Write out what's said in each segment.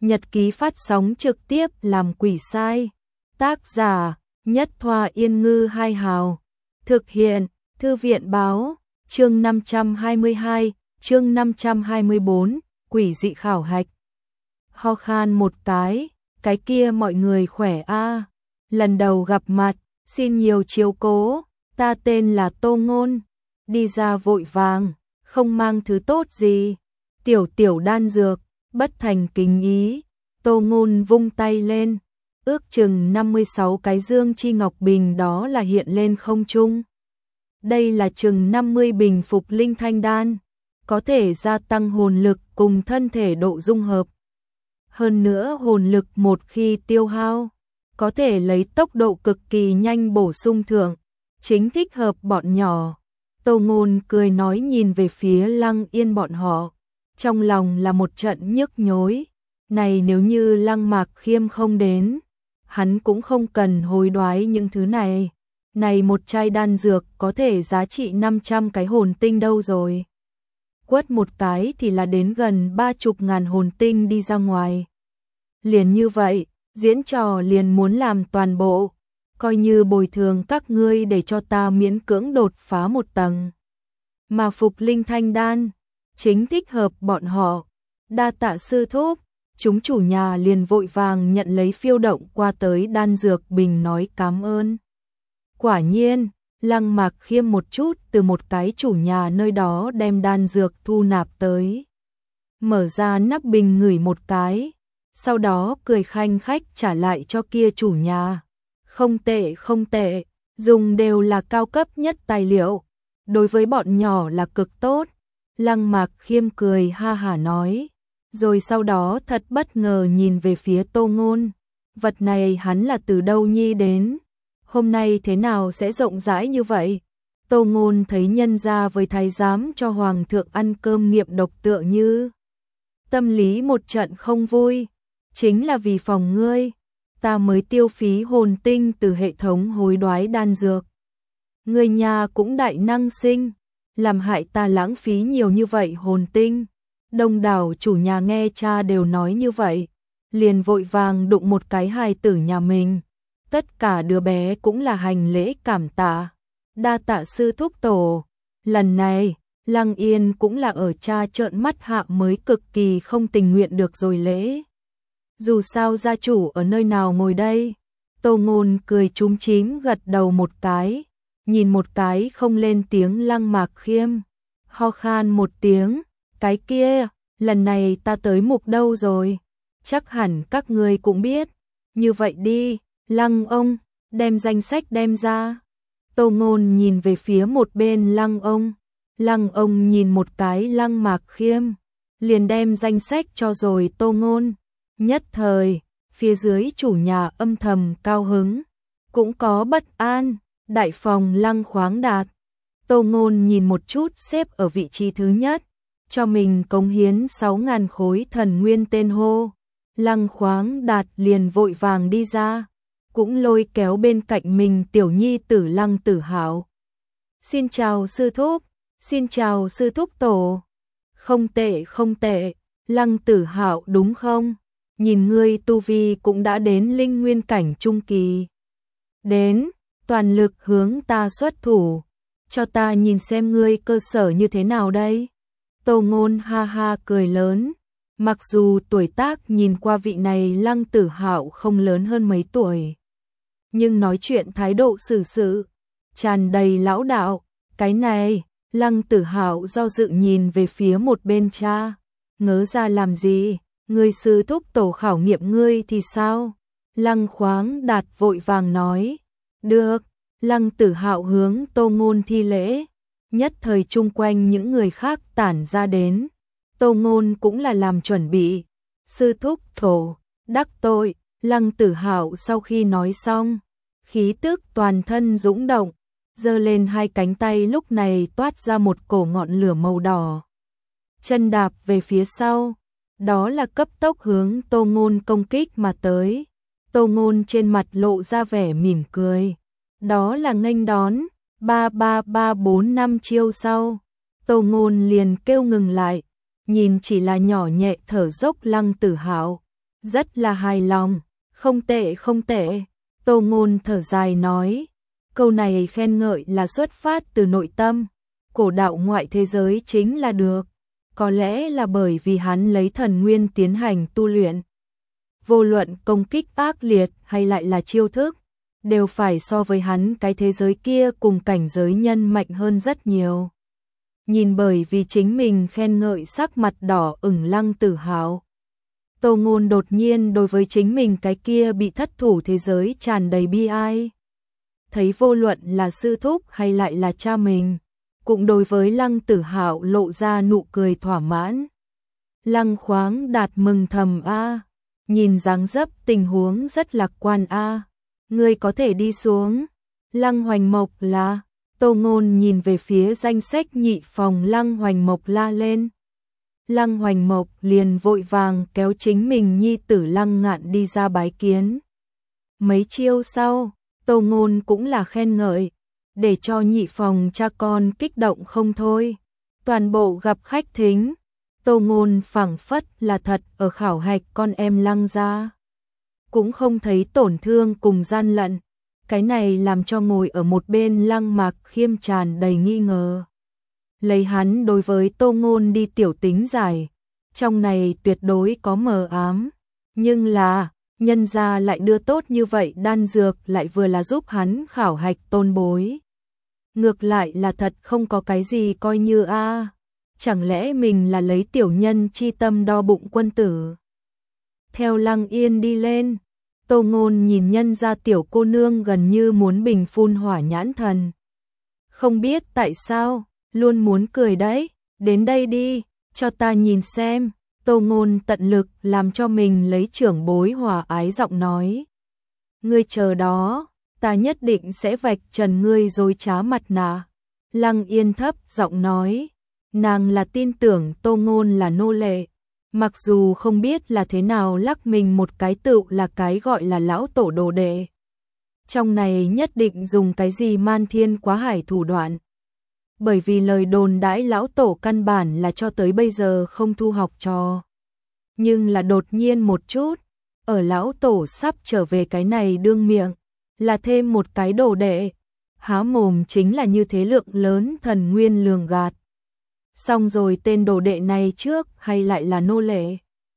Nhật ký phát sóng trực tiếp làm quỷ sai. Tác giả Nhất Thoa Yên Ngư Hai Hào. Thực hiện Thư viện Báo. Chương 522, chương 524, quỷ dị khảo hạch. Ho khan một cái kia mọi người khỏe a. Lần đầu gặp mặt, xin nhiều chiếu cố, ta tên là Tô Ngôn. Đi ra vội vàng, không mang thứ tốt gì. Tiểu đan dược, bất thành kính ý. Tô Ngôn vung tay lên, ước chừng 56 cái dương chi ngọc bình đó là hiện lên không trung. Đây là chừng 50 bình phục linh thanh đan, có thể gia tăng hồn lực cùng thân thể độ dung hợp. Hơn nữa hồn lực một khi tiêu hao, có thể lấy tốc độ cực kỳ nhanh bổ sung thượng, chính thích hợp bọn nhỏ. Tô Ngôn cười nói nhìn về phía Lăng Yên bọn họ, trong lòng là một trận nhức nhối. Này nếu như Lăng Mạc Khiêm không đến, hắn cũng không cần hối đoái những thứ này. Này một chai đan dược có thể giá trị 500 cái hồn tinh đâu rồi. Quất một cái thì là đến gần 30.000 hồn tinh đi ra ngoài. Liền như vậy, diễn trò liền muốn làm toàn bộ, coi như bồi thường các ngươi để cho ta miễn cưỡng đột phá một tầng. Mà phục linh thanh đan, chính thích hợp bọn họ. Đa tạ sư thúc. Chúng chủ nhà liền vội vàng nhận lấy phiêu động qua tới đan dược bình nói cảm ơn. Quả nhiên, Lăng Mạc Khiêm một chút từ một cái chủ nhà nơi đó đem đan dược thu nạp tới. Mở ra nắp bình ngửi một cái, sau đó cười khanh khách trả lại cho kia chủ nhà. Không tệ, dùng đều là cao cấp nhất tài liệu, đối với bọn nhỏ là cực tốt. Lăng Mạc Khiêm cười ha hả nói. Rồi sau đó thật bất ngờ nhìn về phía Tô Ngôn. Vật này hắn là từ đâu nhi đến? Hôm nay thế nào sẽ rộng rãi như vậy? Tô Ngôn thấy nhân ra với thái giám cho hoàng thượng ăn cơm nghiệm độc tựa như. Tâm lý một trận không vui. Chính là vì phòng ngươi, ta mới tiêu phí hồn tinh từ hệ thống hối đoái đan dược. Ngươi nhà cũng đại năng sinh, làm hại ta lãng phí nhiều như vậy hồn tinh. Đông đảo chủ nhà nghe cha đều nói như vậy, liền vội vàng đụng một cái hài tử nhà mình. Tất cả đứa bé cũng là hành lễ cảm tạ. Đa tạ sư thúc tổ. Lần này, Lăng Yên cũng là ở cha trợn mắt hạ mới cực kỳ không tình nguyện được rồi lễ. Dù sao gia chủ ở nơi nào ngồi đây? Tô Ngôn cười chúm chím gật đầu một cái, nhìn một cái không lên tiếng Lăng Mạc Khiêm. Ho khan một tiếng. Cái kia, lần này ta tới mục đâu rồi? Chắc hẳn các ngươi cũng biết. Như vậy đi, Lăng ông, đem danh sách đem ra. Tô Ngôn nhìn về phía một bên Lăng ông. Lăng ông nhìn một cái Lăng Mạc Khiêm, liền đem danh sách cho rồi Tô Ngôn. Nhất thời, phía dưới chủ nhà âm thầm cao hứng, cũng có bất an. Đại phòng Lăng Khoáng Đạt. Tô Ngôn nhìn một chút xếp ở vị trí thứ nhất, cho mình cống hiến 6.000 khối thần nguyên tên hô. Lăng Khoáng Đạt liền vội vàng đi ra, cũng lôi kéo bên cạnh mình tiểu nhi tử Lăng Tử Hạo. Xin chào sư thúc, xin chào sư thúc tổ. Không tệ, Lăng Tử Hạo đúng không? Nhìn ngươi tu vi cũng đã đến linh nguyên cảnh trung kỳ. Đến, toàn lực hướng ta xuất thủ, cho ta nhìn xem ngươi cơ sở như thế nào đây. Tô Ngôn ha ha cười lớn, mặc dù tuổi tác nhìn qua vị này Lăng Tử Hạo không lớn hơn mấy tuổi, nhưng nói chuyện thái độ xử sự tràn đầy lão đạo. Cái này, Lăng Tử Hạo do dự nhìn về phía một bên cha, ngớ ra làm gì, ngươi sư thúc tổ khảo nghiệm ngươi thì sao? Lăng Khoáng Đạt vội vàng nói, được. Lăng Tử Hạo hướng Tô Ngôn thi lễ. Nhất thời chung quanh những người khác tản ra đến. Tô Ngôn cũng là làm chuẩn bị. Sư thúc tổ, đắc tội. Lăng Tử Hạo sau khi nói xong, khí tức toàn thân dũng động, giơ lên hai cánh tay lúc này toát ra một cổ ngọn lửa màu đỏ. Chân đạp về phía sau, đó là cấp tốc hướng Tô Ngôn công kích mà tới. Tô Ngôn trên mặt lộ ra vẻ mỉm cười. Đó là nghênh đón. 3 chiêu sau, Tô Ngôn liền kêu ngừng lại, nhìn chỉ là nhỏ nhẹ thở dốc Lăng Tử Hạo, rất là hài lòng, không tệ không tệ. Tô Ngôn thở dài nói, câu này khen ngợi là xuất phát từ nội tâm, cổ đạo ngoại thế giới chính là được. Có lẽ là bởi vì hắn lấy thần nguyên tiến hành tu luyện. Vô luận công kích ác liệt hay lại là chiêu thức, đều phải so với hắn cái thế giới kia cùng cảnh giới nhân mạnh hơn rất nhiều. Nhìn bởi vì chính mình khen ngợi sắc mặt đỏ ửng Lăng Tử Hạo. Tô Ngôn đột nhiên đối với chính mình cái kia bị thất thủ thế giới tràn đầy bi ai. Thấy vô luận là sư thúc hay lại là cha mình, cũng đối với Lăng Tử Hạo lộ ra nụ cười thỏa mãn. Lăng Khoáng Đạt mừng thầm a, nhìn dáng dấp tình huống rất lạc quan a, ngươi có thể đi xuống. Lăng Hoành Mộc là, Tô Ngôn nhìn về phía danh sách nhị phòng Lăng Hoành Mộc la lên. Lăng Hoành Mộc liền vội vàng kéo chính mình nhi tử Lăng Ngạn đi ra bái kiến. Mấy chiêu sau, Tô Ngôn cũng là khen ngợi, để cho nhị phòng cha con kích động không thôi. Toàn bộ gặp khách thính, Tô Ngôn phảng phất là thật ở khảo hạch con em Lăng gia. Cũng không thấy tổn thương cùng gian lận, cái này làm cho ngồi ở một bên Lăng Mạc Khiêm tràn đầy nghi ngờ. Lấy hắn đối với Tô Ngôn đi tiểu tính giải, trong này tuyệt đối có mờ ám, nhưng là nhân gia lại đưa tốt như vậy đan dược lại vừa là giúp hắn khảo hạch tôn bối. Ngược lại là thật không có cái gì coi như a, chẳng lẽ mình là lấy tiểu nhân chi tâm đo bụng quân tử. Theo Lăng Yên đi lên, Tô Ngôn nhìn nhân gia tiểu cô nương gần như muốn bình phun hỏa nhãn thần. Không biết tại sao, luôn muốn cười đấy, đến đây đi, cho ta nhìn xem. Tô Ngôn tận lực làm cho mình lấy trưởng bối hòa ái giọng nói. Ngươi chờ đó, ta nhất định sẽ vạch trần ngươi dối trá mặt nạ. Lăng Yên thấp giọng nói, nàng là tin tưởng Tô Ngôn là nô lệ, mặc dù không biết là thế nào lắc mình một cái tựu là cái gọi là lão tổ đồ đệ. Trong này nhất định dùng cái gì man thiên quá hải thủ đoạn. Bởi vì lời đồn đãi lão tổ căn bản là cho tới bây giờ không thu học trò. Nhưng là đột nhiên một chút, ở lão tổ sắp trở về cái này đương miệng, là thêm một cái đồ đệ. Há mồm chính là như thế lượng lớn thần nguyên lường gạt. Xong rồi tên đồ đệ này trước hay lại là nô lệ.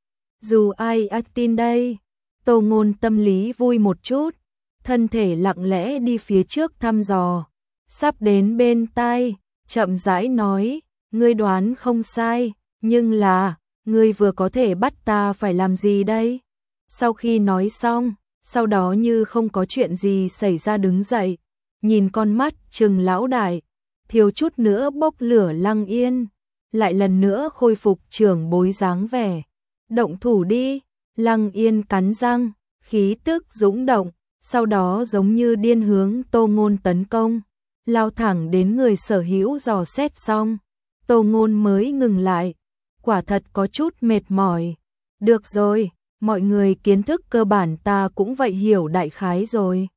Dù ai tin đây, Tô Ngôn tâm lý vui một chút, thân thể lặng lẽ đi phía trước thăm dò, sắp đến bên tai, chậm rãi nói, ngươi đoán không sai, nhưng là, ngươi vừa có thể bắt ta phải làm gì đây? Sau khi nói xong, sau đó như không có chuyện gì xảy ra đứng dậy, nhìn con mắt trừng lão đại, thiếu chút nữa bốc lửa Lăng Yên, lại lần nữa khôi phục trưởng bối dáng vẻ. Động thủ đi, Lăng Yên cắn răng, khí tức dũng động, sau đó giống như điên hướng Tô Ngôn tấn công, lao thẳng đến người sở hữu dò xét xong, Tô Ngôn mới ngừng lại, quả thật có chút mệt mỏi. Được rồi, mọi người kiến thức cơ bản ta cũng vậy hiểu đại khái rồi.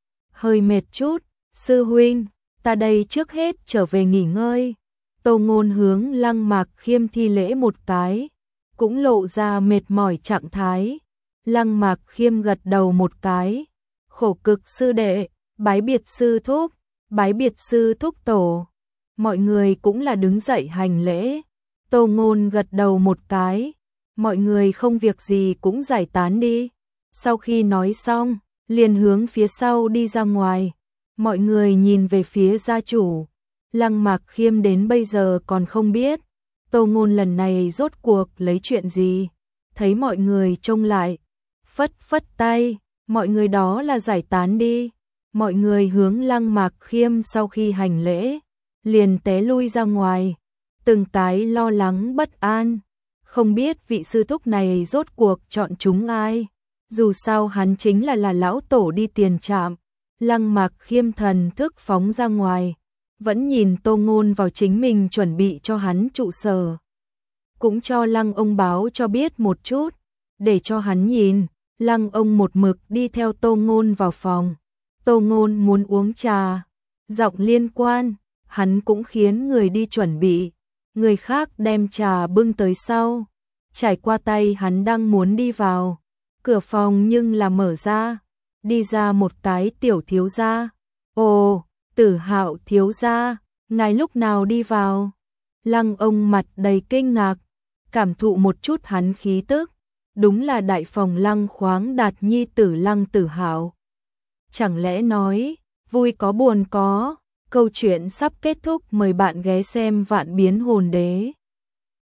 Hơi mệt chút, sư huynh, ta đây trước hết trở về nghỉ ngơi. Tô Ngôn hướng Lăng Mạc Khiêm thi lễ một cái, cũng lộ ra mệt mỏi trạng thái. Lăng Mạc Khiêm gật đầu một cái, khổ cực sư đệ, bái biệt sư thúc, bái biệt sư thúc tổ. Mọi người cũng là đứng dậy hành lễ. Tô Ngôn gật đầu một cái, mọi người không việc gì cũng giải tán đi. Sau khi nói xong, liền hướng phía sau đi ra ngoài. Mọi người nhìn về phía gia chủ. Lăng Mạc Khiêm đến bây giờ còn không biết Tô Ngôn lần này rốt cuộc lấy chuyện gì. Thấy mọi người trông lại, phất phất tay, mọi người đó là giải tán đi. Mọi người hướng Lăng Mạc Khiêm sau khi hành lễ, liền té lui ra ngoài, từng cái lo lắng bất an, không biết vị sư thúc này rốt cuộc chọn chúng ai. Dù sao hắn chính là lão tổ đi tiền trạm. Lăng Mạc Khiêm thần thức phóng ra ngoài, vẫn nhìn Tô Ngôn vào chính mình chuẩn bị cho hắn trụ sở. Cũng cho Lăng ông báo cho biết một chút, để cho hắn nhìn. Lăng ông một mực đi theo Tô Ngôn vào phòng. Tô Ngôn muốn uống trà, giọng liên quan, hắn cũng khiến người đi chuẩn bị. Người khác đem trà bưng tới sau, trải qua tay hắn đang muốn đi vào, Cửa phòng nhưng là mở ra, đi ra một cái tiểu thiếu gia. Ồ, Tử Hạo thiếu gia, ngài lúc nào đi vào? Lăng ông mặt đầy kinh ngạc, cảm thụ một chút hắn khí tức, đúng là đại phòng Lăng Khoáng Đạt nhi tử Lăng Tử Hạo. Chẳng lẽ nói, vui có buồn có, câu chuyện sắp kết thúc, mời bạn ghé xem Vạn Biến Hồn Đế.